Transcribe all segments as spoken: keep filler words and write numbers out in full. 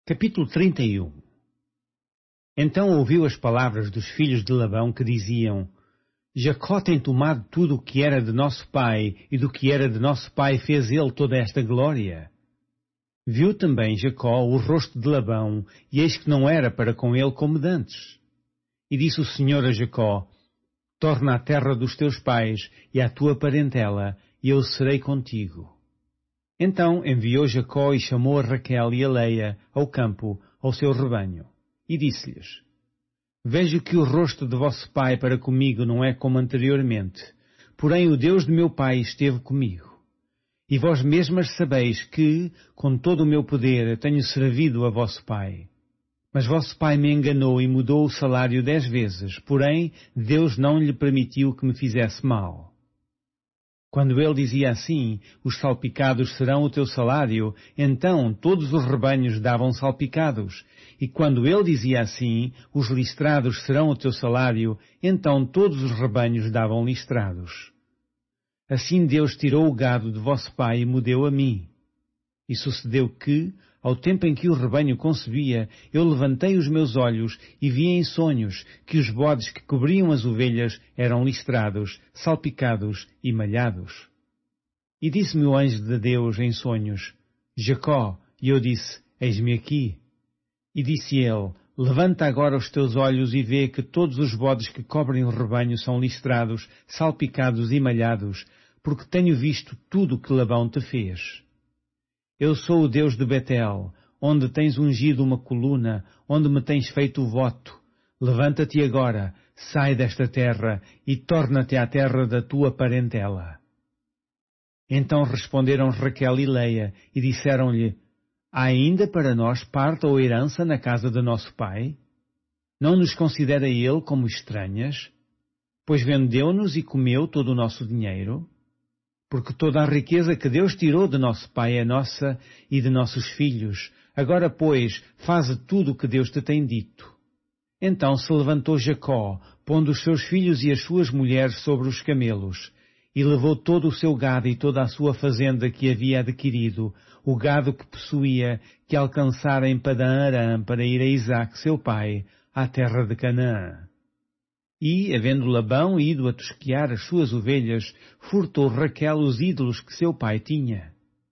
Capítulo trinta e um. Então ouviu as palavras dos filhos de Labão que diziam: Jacó tem tomado tudo o que era de nosso pai, e do que era de nosso pai fez ele toda esta glória. Viu também Jacó o rosto de Labão, e eis que não era para com ele como dantes. E disse o Senhor a Jacó: Torna à terra dos teus pais e à tua parentela, e eu serei contigo. Então enviou Jacó e chamou a Raquel e a Leia ao campo, ao seu rebanho, e disse-lhes: Vejo que o rosto de vosso pai para comigo não é como anteriormente, porém o Deus de meu pai esteve comigo. E vós mesmas sabeis que, com todo o meu poder, tenho servido a vosso pai. Mas vosso pai me enganou e mudou o salário dez vezes, porém Deus não lhe permitiu que me fizesse mal. Quando ele dizia assim, os salpicados serão o teu salário, então todos os rebanhos davam salpicados. E quando ele dizia assim, os listrados serão o teu salário, então todos os rebanhos davam listrados. Assim Deus tirou o gado de vosso pai e me deu a mim. E sucedeu que, ao tempo em que o rebanho concebia, eu levantei os meus olhos e vi em sonhos que os bodes que cobriam as ovelhas eram listrados, salpicados e malhados. E disse-me o anjo de Deus em sonhos: Jacó, e eu disse: Eis-me aqui. E disse ele: Levanta agora os teus olhos e vê que todos os bodes que cobrem o rebanho são listrados, salpicados e malhados, porque tenho visto tudo o que Labão te fez. Eu sou o Deus de Betel, onde tens ungido uma coluna, onde me tens feito o voto. Levanta-te agora, sai desta terra e torna-te à terra da tua parentela. Então responderam Raquel e Leia e disseram-lhe: Há ainda para nós parte ou herança na casa de nosso pai? Não nos considera ele como estranhas? Pois vendeu-nos e comeu todo o nosso dinheiro? Porque toda a riqueza que Deus tirou de nosso pai é nossa e de nossos filhos. Agora, pois, faze tudo o que Deus te tem dito. Então se levantou Jacó, pondo os seus filhos e as suas mulheres sobre os camelos, e levou todo o seu gado e toda a sua fazenda que havia adquirido, o gado que possuía, que alcançara em Padã-Arã para ir a Isaque, seu pai, à terra de Canaã. E, havendo Labão ido a tosquear as suas ovelhas, furtou Raquel os ídolos que seu pai tinha.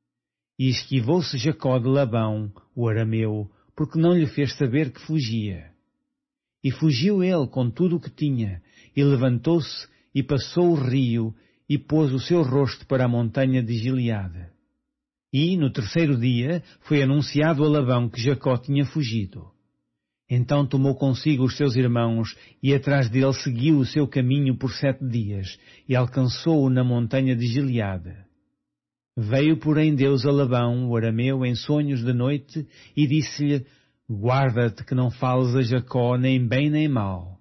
E esquivou-se Jacó de Labão, o arameu, porque não lhe fez saber que fugia. E fugiu ele com tudo o que tinha, e levantou-se, e passou o rio, e pôs o seu rosto para a montanha de Gileade. E, no terceiro dia, foi anunciado a Labão que Jacó tinha fugido. Então tomou consigo os seus irmãos, e atrás dele seguiu o seu caminho por sete dias, e alcançou-o na montanha de Gileade. Veio, porém, Deus a Labão, o arameu, em sonhos de noite, e disse-lhe: Guarda-te que não fales a Jacó nem bem nem mal.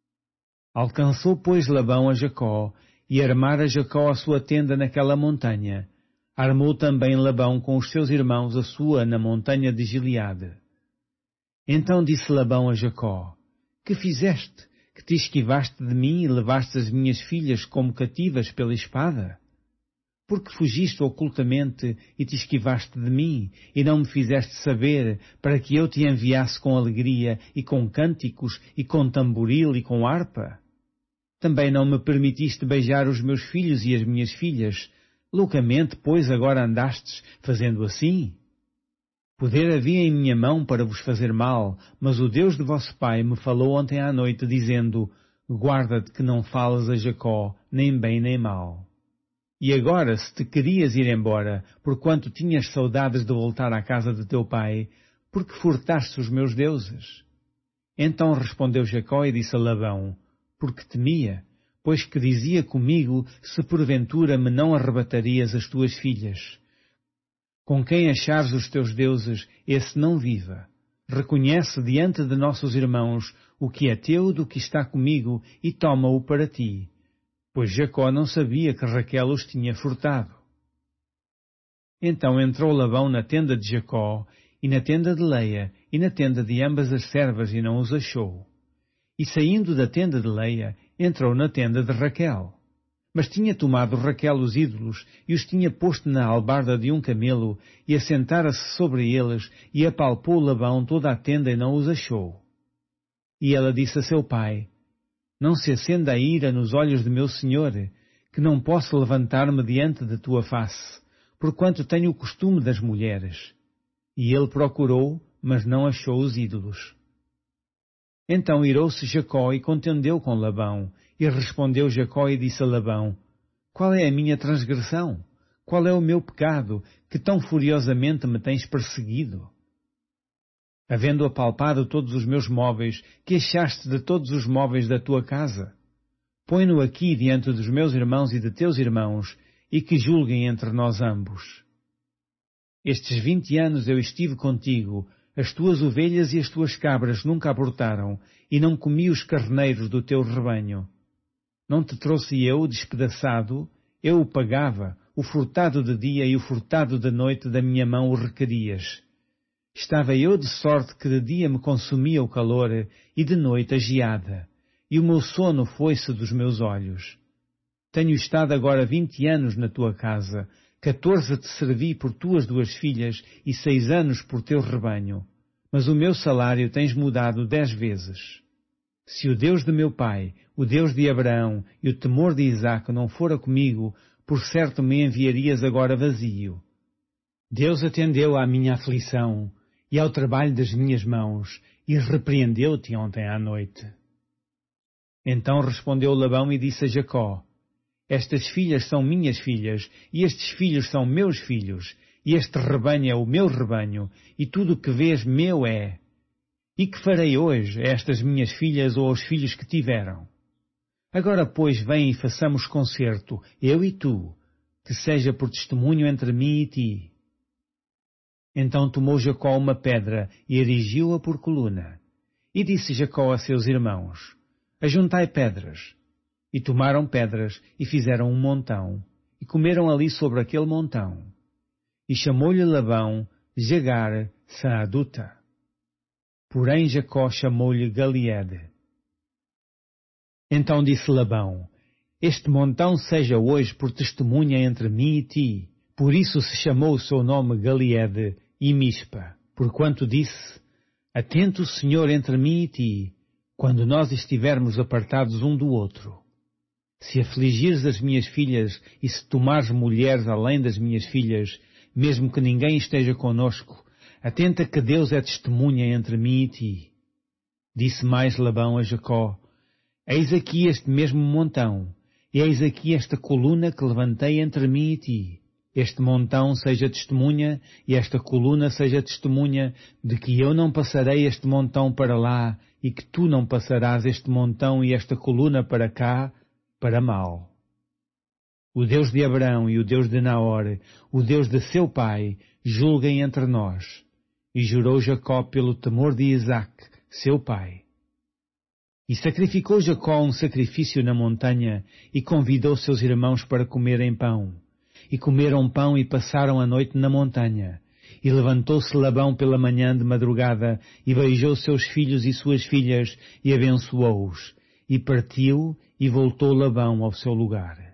Alcançou, pois, Labão a Jacó, e armara Jacó a sua tenda naquela montanha. Armou também Labão com os seus irmãos a sua na montanha de Gileade. Então disse Labão a Jacó: Que fizeste, que te esquivaste de mim e levaste as minhas filhas como cativas pela espada? Porque fugiste ocultamente e te esquivaste de mim, e não me fizeste saber, para que eu te enviasse com alegria, e com cânticos, e com tamboril, e com harpa? Também não me permitiste beijar os meus filhos e as minhas filhas. Loucamente, pois, agora andastes, fazendo assim? Poder havia em minha mão para vos fazer mal, mas o Deus de vosso pai me falou ontem à noite, dizendo: Guarda-te que não fales a Jacó, nem bem nem mal. E agora, se te querias ir embora, porquanto tinhas saudades de voltar à casa de teu pai, por que furtaste os meus deuses? Então respondeu Jacó e disse a Labão: Porque temia, pois que dizia comigo, se porventura me não arrebatarias as tuas filhas. Com quem achares os teus deuses, esse não viva. Reconhece diante de nossos irmãos o que é teu do que está comigo e toma-o para ti. Pois Jacó não sabia que Raquel os tinha furtado. Então entrou Labão na tenda de Jacó, e na tenda de Leia, e na tenda de ambas as servas, e não os achou. E saindo da tenda de Leia, entrou na tenda de Raquel. Mas tinha tomado Raquel os ídolos e os tinha posto na albarda de um camelo e assentara-se sobre eles e apalpou Labão toda a tenda e não os achou. E ela disse a seu pai, não se acenda a ira nos olhos de meu senhor, que não posso levantar-me diante de tua face, porquanto tenho o costume das mulheres. E ele procurou, mas não achou os ídolos. Então irou-se Jacó e contendeu com Labão, e respondeu Jacó e disse a Labão, qual é a minha transgressão? Qual é o meu pecado, que tão furiosamente me tens perseguido? Havendo apalpado todos os meus móveis, que achaste de todos os móveis da tua casa? Põe-no aqui diante dos meus irmãos e de teus irmãos, e que julguem entre nós ambos. Estes vinte anos eu estive contigo, as tuas ovelhas e as tuas cabras nunca abortaram, e não comi os carneiros do teu rebanho. Não te trouxe eu despedaçado, eu o pagava, o furtado de dia e o furtado de noite da minha mão o requerias. Estava eu de sorte que de dia me consumia o calor e de noite a geada, e o meu sono foi-se dos meus olhos. Tenho estado agora vinte anos na tua casa, quatorze te servi por tuas duas filhas e seis anos por teu rebanho, mas o meu salário tens mudado dez vezes. Se o Deus de meu pai, o Deus de Abraão e o temor de Isaque não fora comigo, por certo me enviarias agora vazio. Deus atendeu à minha aflição e ao trabalho das minhas mãos, e repreendeu-te ontem à noite. Então respondeu Labão e disse a Jacó, estas filhas são minhas filhas, e estes filhos são meus filhos, e este rebanho é o meu rebanho, e tudo o que vês meu é. E que farei hoje a estas minhas filhas ou aos filhos que tiveram? Agora, pois, vem e façamos concerto, eu e tu, que seja por testemunho entre mim e ti. Então tomou Jacó uma pedra e erigiu-a por coluna. E disse Jacó a seus irmãos, ajuntai pedras. E tomaram pedras e fizeram um montão, e comeram ali sobre aquele montão. E chamou-lhe Labão Jegar Saaduta. Porém Jacó chamou-lhe Galiede. Então disse Labão, este montão seja hoje por testemunha entre mim e ti. Por isso se chamou o seu nome Galiede e Mispa, porquanto disse, atento o Senhor entre mim e ti, quando nós estivermos apartados um do outro. Se afligires as minhas filhas e se tomares mulheres além das minhas filhas, mesmo que ninguém esteja conosco, atenta que Deus é testemunha entre mim e ti. Disse mais Labão a Jacó, eis aqui este mesmo montão, e eis aqui esta coluna que levantei entre mim e ti. Este montão seja testemunha, e esta coluna seja testemunha, de que eu não passarei este montão para lá, e que tu não passarás este montão e esta coluna para cá, para mal. O Deus de Abraão e o Deus de Naor, o Deus de seu pai, julguem entre nós. E jurou Jacó pelo temor de Isaque, seu pai. E sacrificou Jacó um sacrifício na montanha, e convidou seus irmãos para comerem pão. E comeram pão e passaram a noite na montanha. E levantou-se Labão pela manhã de madrugada, e beijou seus filhos e suas filhas, e abençoou-os. E partiu, e voltou Labão ao seu lugar.